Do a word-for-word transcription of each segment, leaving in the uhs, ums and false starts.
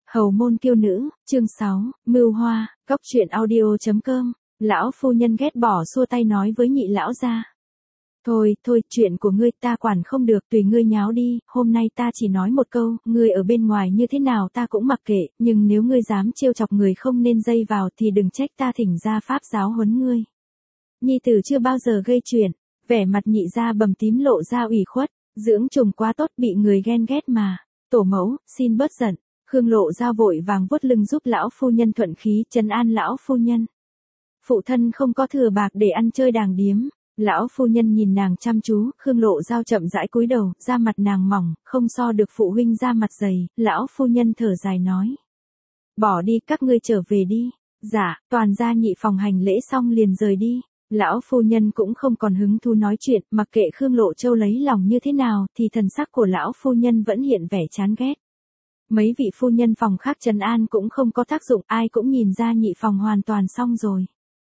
Hầu môn kiêu nữ, chương sáu, Mưu Hoa, Góc truyện audio.com, lão phu nhân ghét bỏ xua tay nói với nhị lão gia. Thôi, thôi, chuyện của ngươi ta quản không được, tùy ngươi nháo đi, hôm nay ta chỉ nói một câu, ngươi ở bên ngoài như thế nào ta cũng mặc kệ, nhưng nếu ngươi dám trêu chọc người không nên dây vào thì đừng trách ta thỉnh ra pháp giáo huấn ngươi. Nhi tử chưa bao giờ gây chuyện, vẻ mặt nhị gia bầm tím lộ ra ủy khuất, dưỡng trùng quá tốt bị người ghen ghét mà, tổ mẫu, xin bớt giận. Khương Lộ Giao vội vàng vuốt lưng giúp lão phu nhân thuận khí, trấn an lão phu nhân. Phụ thân không có thừa bạc để ăn chơi đàng điếm. Lão phu nhân nhìn nàng chăm chú, Khương Lộ Giao chậm rãi cúi đầu, da mặt nàng mỏng, không so được phụ huynh da mặt dày, lão phu nhân thở dài nói. Bỏ đi, các ngươi trở về đi. Dạ, toàn gia nhị phòng hành lễ xong liền rời đi. Lão phu nhân cũng không còn hứng thú nói chuyện, mặc kệ Khương Lộ Châu lấy lòng như thế nào, thì thần sắc của lão phu nhân vẫn hiện vẻ chán ghét. Mấy vị phu nhân phòng khác trấn an cũng không có tác dụng, ai cũng nhìn ra nhị phòng hoàn toàn xong rồi.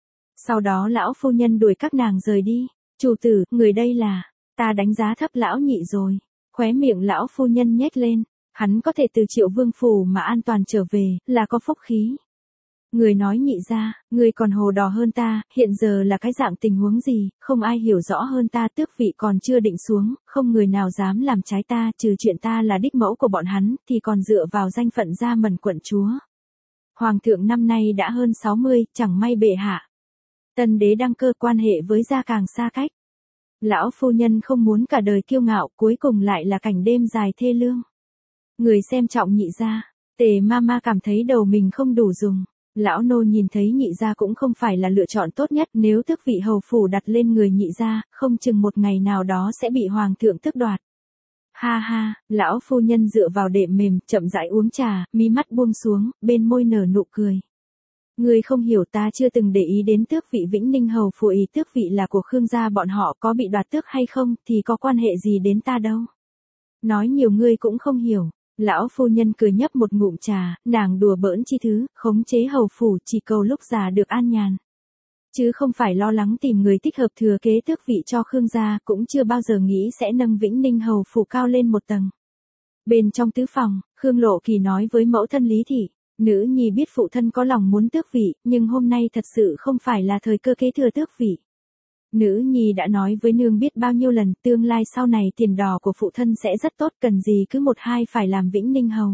Sau đó lão phu nhân đuổi các nàng rời đi. Chủ tử, người đây là, ta đánh giá thấp lão nhị rồi. Khóe miệng lão phu nhân nhếch lên, hắn có thể từ Triệu Vương phủ mà an toàn trở về, là có phúc khí. Người nói nhị ra, người còn hồ đỏ hơn ta, hiện giờ là cái dạng tình huống gì, không ai hiểu rõ hơn ta, tước vị còn chưa định xuống, không người nào dám làm trái ta, trừ chuyện ta là đích mẫu của bọn hắn, thì còn dựa vào danh phận gia mần quận chúa. Hoàng thượng năm nay đã hơn sáu mươi, chẳng may bệ hạ. Tân đế đăng cơ, quan hệ với gia càng xa cách. Lão phu nhân không muốn cả đời kiêu ngạo, cuối cùng lại là cảnh đêm dài thê lương. Người xem trọng nhị gia, Tề Mama cảm thấy đầu mình không đủ dùng. Lão nô nhìn thấy nhị gia cũng không phải là lựa chọn tốt nhất, nếu tước vị hầu phủ đặt lên người nhị gia, không chừng một ngày nào đó sẽ bị hoàng thượng tước đoạt. Ha ha, lão phu nhân dựa vào đệm mềm, chậm rãi uống trà, mí mắt buông xuống, bên môi nở nụ cười. Ngươi không hiểu, ta chưa từng để ý đến tước vị Vĩnh Ninh hầu phủ, ý tước vị là của Khương gia bọn họ, có bị đoạt tước hay không thì có quan hệ gì đến ta đâu. Nói nhiều ngươi cũng không hiểu. Lão phu nhân cười nhấp một ngụm trà, nàng đùa bỡn chi thứ, khống chế hầu phủ chỉ cầu lúc già được an nhàn. Chứ không phải lo lắng tìm người thích hợp thừa kế tước vị cho Khương gia, cũng chưa bao giờ nghĩ sẽ nâng Vĩnh Ninh hầu phủ cao lên một tầng. Bên trong tứ phòng, Khương Lộ Kỳ nói với mẫu thân Lý Thị, nữ nhi biết phụ thân có lòng muốn tước vị, nhưng hôm nay thật sự không phải là thời cơ kế thừa tước vị. Nữ nhi đã nói với nương biết bao nhiêu lần, tương lai sau này tiền đỏ của phụ thân sẽ rất tốt, cần gì cứ một hai phải làm Vĩnh Ninh hầu.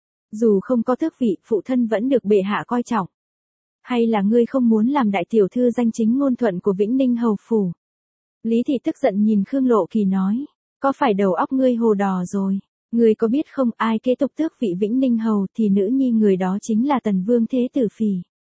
Dù không có tước vị, phụ thân vẫn được bệ hạ coi trọng. Hay là ngươi không muốn làm đại tiểu thư danh chính ngôn thuận của Vĩnh Ninh hầu phủ? Lý Thị tức giận nhìn Khương Lộ Kỳ nói, có phải đầu óc ngươi hồ đỏ rồi? Ngươi có biết không, ai kế tục tước vị Vĩnh Ninh hầu thì nữ nhi người đó chính là Tần Vương Thế Tử Phì.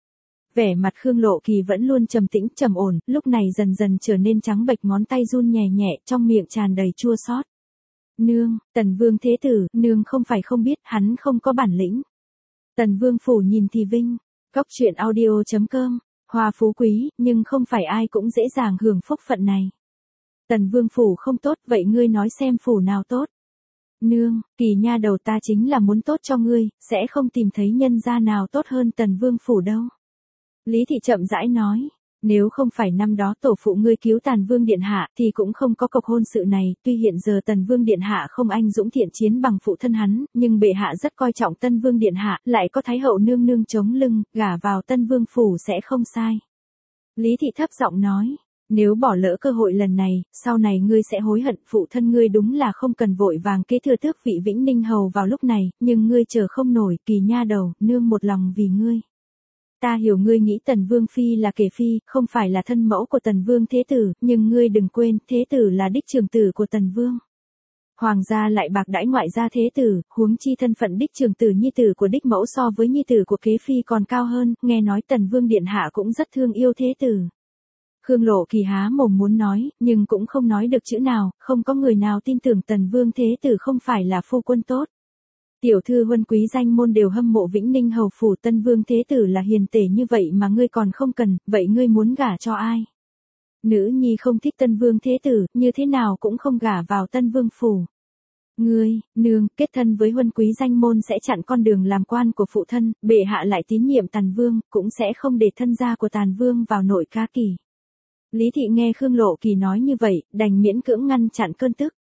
Vẻ mặt Khương Lộ Kỳ vẫn luôn trầm tĩnh trầm ổn, lúc này dần dần trở nên trắng bệch, ngón tay run nhẹ nhẹ, trong miệng tràn đầy chua xót. Nương, Tần Vương Thế Tử, nương không phải không biết, hắn không có bản lĩnh. Tần Vương phủ nhìn thì vinh. Góc truyện audio.com, hoa phú quý, nhưng không phải ai cũng dễ dàng hưởng phúc phận này. Tần Vương phủ không tốt, vậy ngươi nói xem phủ nào tốt? Nương, Kỳ nha đầu, ta chính là muốn tốt cho ngươi, sẽ không tìm thấy nhân gia nào tốt hơn Tần Vương phủ đâu. Lý Thị chậm rãi nói, nếu không phải năm đó tổ phụ ngươi cứu Tần Vương điện hạ thì cũng không có cuộc hôn sự này, tuy hiện giờ Tần Vương điện hạ không anh dũng thiện chiến bằng phụ thân hắn, nhưng bệ hạ rất coi trọng Tân Vương điện hạ, lại có Thái hậu nương nương chống lưng, gả vào Tân Vương phủ sẽ không sai. Lý Thị thấp giọng nói, nếu bỏ lỡ cơ hội lần này, sau này ngươi sẽ hối hận, phụ thân ngươi đúng là không cần vội vàng kế thừa tước vị Vĩnh Ninh hầu vào lúc này, nhưng ngươi chờ không nổi, Kỳ nha đầu, nương một lòng vì ngươi. Ta hiểu ngươi nghĩ Tần Vương Phi là kể phi, không phải là thân mẫu của Tần Vương Thế Tử, nhưng ngươi đừng quên, Thế Tử là đích trưởng tử của Tần Vương. Hoàng gia lại bạc đãi ngoại gia Thế Tử, huống chi thân phận đích trưởng tử nhi tử của đích mẫu so với nhi tử của kế phi còn cao hơn, nghe nói Tần Vương điện hạ cũng rất thương yêu Thế Tử. Khương Lộ Kỳ há mồm muốn nói, nhưng cũng không nói được chữ nào, không có người nào tin tưởng Tần Vương Thế Tử không phải là phu quân tốt. Tiểu thư huân quý danh môn đều hâm mộ Vĩnh Ninh hầu phủ, Tân Vương Thế Tử là hiền tể như vậy mà ngươi còn không cần, vậy ngươi muốn gả cho ai? Nữ nhi không thích Tân Vương Thế Tử, như thế nào cũng không gả vào Tân Vương phủ. Ngươi, nương, kết thân với huân quý danh môn sẽ chặn con đường làm quan của phụ thân, bệ hạ lại tín nhiệm Tần Vương, cũng sẽ không để thân gia của Tần Vương vào nội ca kỳ. Lý Thị nghe Khương Lộ Kỳ nói như vậy, đành miễn cưỡng ngăn chặn cơn tức.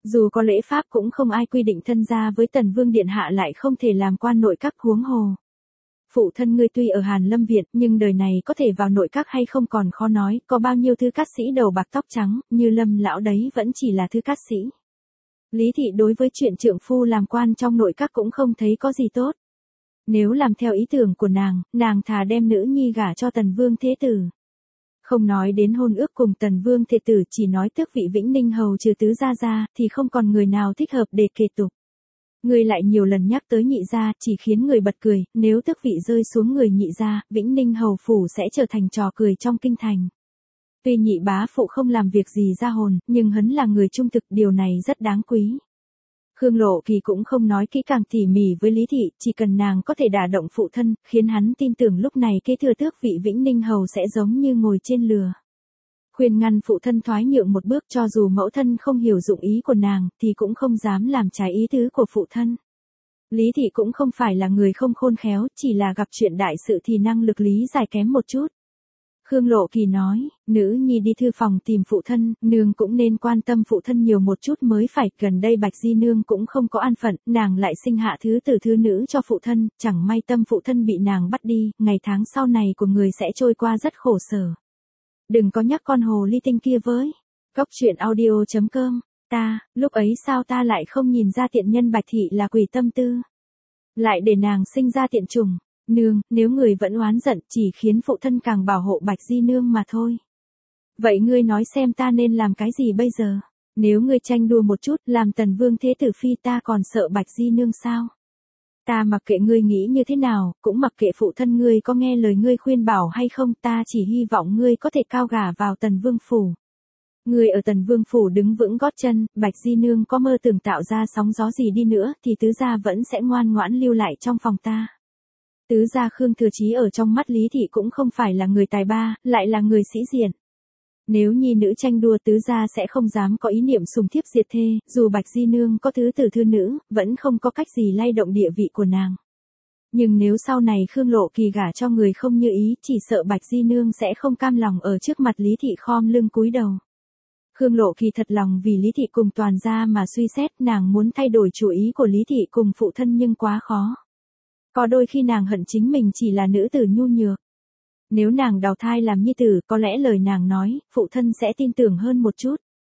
Dù có lễ pháp cũng không ai quy định thân gia với Tần Vương Điện Hạ lại không thể làm quan nội các huống hồ. Phụ thân ngươi tuy ở Hàn Lâm Viện, nhưng đời này có thể vào nội các hay không còn khó nói, có bao nhiêu thứ cát sĩ đầu bạc tóc trắng, như Lâm lão đấy vẫn chỉ là thứ cát sĩ. Lý thị đối với chuyện trượng phu làm quan trong nội các cũng không thấy có gì tốt. Nếu làm theo ý tưởng của nàng, nàng thà đem nữ nhi gả cho Tần Vương Thế Tử. Không nói đến hôn ước cùng Tần Vương Thế Tử, chỉ nói tước vị Vĩnh Ninh hầu trừ tứ gia ra, thì không còn người nào thích hợp để kể tục. Người lại nhiều lần nhắc tới nhị gia, chỉ khiến người bật cười, nếu tước vị rơi xuống người nhị gia, Vĩnh Ninh hầu phủ sẽ trở thành trò cười trong kinh thành. Tuy nhị bá phụ không làm việc gì ra hồn, nhưng hắn là người trung thực, điều này rất đáng quý. Khương Lộ Kỳ cũng không nói kỹ càng tỉ mỉ với Lý Thị, chỉ cần nàng có thể đả động phụ thân, khiến hắn tin tưởng lúc này kế thừa tước vị Vĩnh Ninh hầu sẽ giống như ngồi trên lừa. Khuyên ngăn phụ thân thoái nhượng một bước, cho dù mẫu thân không hiểu dụng ý của nàng, thì cũng không dám làm trái ý tứ của phụ thân. Lý Thị cũng không phải là người không khôn khéo, chỉ là gặp chuyện đại sự thì năng lực lý giải kém một chút. Khương Lộ Kỳ nói, nữ nhi đi thư phòng tìm phụ thân, nương cũng nên quan tâm phụ thân nhiều một chút mới phải, gần đây Bạch Di nương cũng không có an phận, nàng lại sinh hạ thứ tử thứ nữ cho phụ thân, chẳng may tâm phụ thân bị nàng bắt đi, ngày tháng sau này của người sẽ trôi qua rất khổ sở. Đừng có nhắc con hồ ly tinh kia với. Góc truyện audio chấm com, ta, lúc ấy sao ta lại không nhìn ra tiện nhân Bạch Thị là quỷ tâm tư. Lại để nàng sinh ra tiện trùng. Nương, nếu người vẫn oán giận, chỉ khiến phụ thân càng bảo hộ Bạch Di nương mà thôi. Vậy ngươi nói xem ta nên làm cái gì bây giờ? Nếu ngươi tranh đua một chút, làm Tần Vương Thế Tử phi, ta còn sợ Bạch Di nương sao? Ta mặc kệ ngươi nghĩ như thế nào, cũng mặc kệ phụ thân ngươi có nghe lời ngươi khuyên bảo hay không, ta chỉ hy vọng ngươi có thể cao gả vào Tần Vương phủ. Ngươi ở Tần Vương phủ đứng vững gót chân, Bạch Di nương có mơ tưởng tạo ra sóng gió gì đi nữa, thì tứ gia vẫn sẽ ngoan ngoãn lưu lại trong phòng ta. Tứ gia Khương Thừa Chí ở trong mắt Lý Thị cũng không phải là người tài ba, lại là người sĩ diện. Nếu nhi nữ tranh đua, tứ gia sẽ không dám có ý niệm sùng thiếp diệt thê, dù Bạch Di nương có thứ tử thư nữ, vẫn không có cách gì lay động địa vị của nàng. Nhưng nếu sau này Khương Lộ Kỳ gả cho người không như ý, chỉ sợ Bạch Di nương sẽ không cam lòng ở trước mặt Lý Thị khom lưng cúi đầu. Khương Lộ Kỳ thật lòng vì Lý Thị cùng toàn gia mà suy xét, nàng muốn thay đổi chủ ý của Lý Thị cùng phụ thân nhưng quá khó. Có đôi khi nàng hận chính mình chỉ là nữ tử nhu nhược. Nếu nàng đào thai làm nhi tử, có lẽ lời nàng nói, phụ thân sẽ tin tưởng hơn một chút.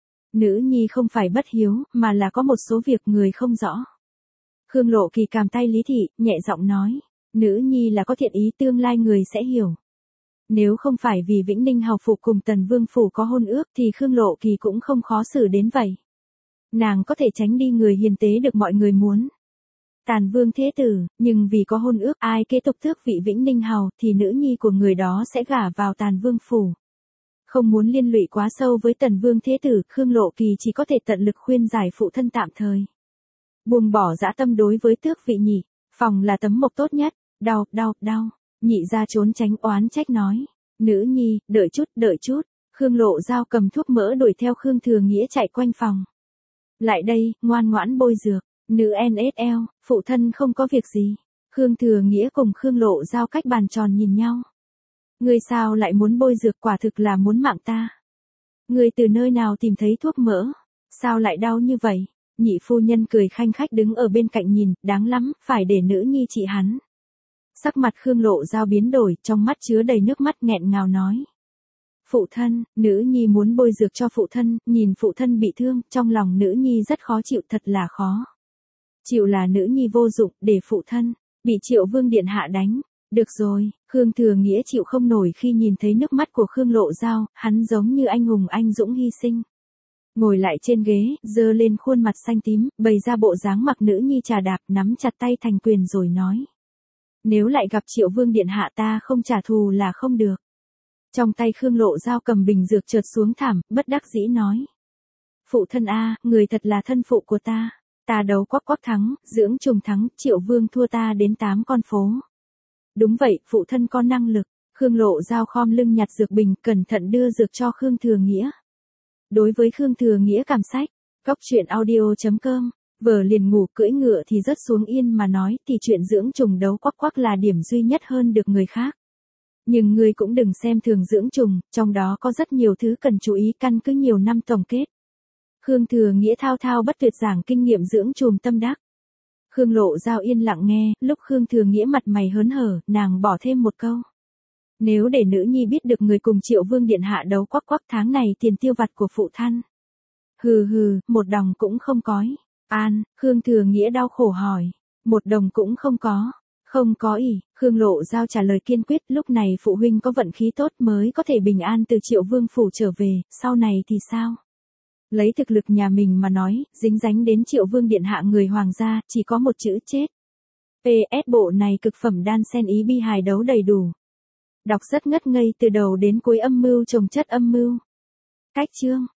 Nữ nhi không phải bất hiếu, mà là có một số việc người không rõ. Khương Lộ Kỳ cầm tay Lý Thị, nhẹ giọng nói, nữ nhi là có thiện ý, tương lai người sẽ hiểu. Nếu không phải vì Vĩnh Ninh hầu phủ cùng Tần Vương phủ có hôn ước thì Khương Lộ Kỳ cũng không khó xử đến vậy. Nàng có thể tránh đi người hiền tế được mọi người muốn. Tàn Vương Thế Tử, nhưng vì có hôn ước, ai kế tục tước vị Vĩnh Ninh hầu thì nữ nhi của người đó sẽ gả vào Tàn Vương phủ. Không muốn liên lụy quá sâu với Tần Vương Thế Tử, Khương Lộ Kỳ chỉ có thể tận lực khuyên giải phụ thân tạm thời. Buông bỏ dã tâm đối với tước vị nhị, phòng là tấm mộc tốt nhất, đau, đau, đau, nhị ra trốn tránh oán trách nói. Nữ nhi, đợi chút, đợi chút, Khương Lộ Giao cầm thuốc mỡ đuổi theo Khương Thừa Nghĩa chạy quanh phòng. Lại đây, ngoan ngoãn bôi dược. Nữ en ét lờ, phụ thân không có việc gì. Khương Thừa Nghĩa cùng Khương Lộ Giao cách bàn tròn nhìn nhau. Ngươi sao lại muốn bôi dược, quả thực là muốn mạng ta. Ngươi từ nơi nào tìm thấy thuốc mỡ? Sao lại đau như vậy? Nhị phu nhân cười khanh khách đứng ở bên cạnh nhìn, đáng lắm, phải để nữ nhi trị hắn. Sắc mặt Khương Lộ Giao biến đổi, trong mắt chứa đầy nước mắt nghẹn ngào nói. Phụ thân, nữ nhi muốn bôi dược cho phụ thân, nhìn phụ thân bị thương, trong lòng nữ nhi rất khó chịu, thật là khó. Chịu là nữ nhi vô dụng, để phụ thân, bị Triệu Vương Điện Hạ đánh. Được rồi, Khương Thừa Nghĩa chịu không nổi khi nhìn thấy nước mắt của Khương Lộ Giao, hắn giống như anh hùng anh dũng hy sinh. Ngồi lại trên ghế, giơ lên khuôn mặt xanh tím, bày ra bộ dáng mặc nữ nhi trà đạp, nắm chặt tay thành quyền rồi nói. Nếu lại gặp Triệu Vương Điện Hạ ta không trả thù là không được. Trong tay Khương Lộ Giao cầm bình dược trượt xuống thảm, bất đắc dĩ nói. Phụ thân a, người thật là thân phụ của ta. Ta đấu quắc quắc thắng, dưỡng trùng thắng, Triệu Vương thua ta đến tám con phố. Đúng vậy, phụ thân có năng lực. Khương Lộ Giao khom lưng nhặt dược bình, cẩn thận đưa dược cho Khương Thừa Nghĩa. Đối với Khương Thừa Nghĩa cảm sách, góc truyện audio chấm com, vờ liền ngủ cưỡi ngựa thì rớt xuống yên mà nói thì chuyện dưỡng trùng đấu quắc quắc là điểm duy nhất hơn được người khác. Nhưng ngươi cũng đừng xem thường dưỡng trùng, trong đó có rất nhiều thứ cần chú ý căn cứ nhiều năm tổng kết. Khương Thừa Nghĩa thao thao bất tuyệt giảng kinh nghiệm dưỡng trùm tâm đắc. Khương Lộ Giao yên lặng nghe, lúc Khương Thừa Nghĩa mặt mày hớn hở, nàng bỏ thêm một câu. Nếu để nữ nhi biết được người cùng Triệu Vương điện hạ đấu quắc quắc tháng này tiền tiêu vặt của phụ thân. Hừ hừ, một đồng cũng không cói. An, Khương Thừa Nghĩa đau khổ hỏi. Một đồng cũng không có. Không có ỉ, Khương Lộ Giao trả lời kiên quyết, lúc này phụ huynh có vận khí tốt mới có thể bình an từ Triệu Vương phủ trở về, sau này thì sao? Lấy thực lực nhà mình mà nói, dính dánh đến Triệu Vương điện hạ người hoàng gia, chỉ có một chữ chết. pê ét bộ này cực phẩm đan sen ý bi hài đấu đầy đủ. Đọc rất ngất ngây từ đầu đến cuối, âm mưu chồng chất âm mưu. Cách chương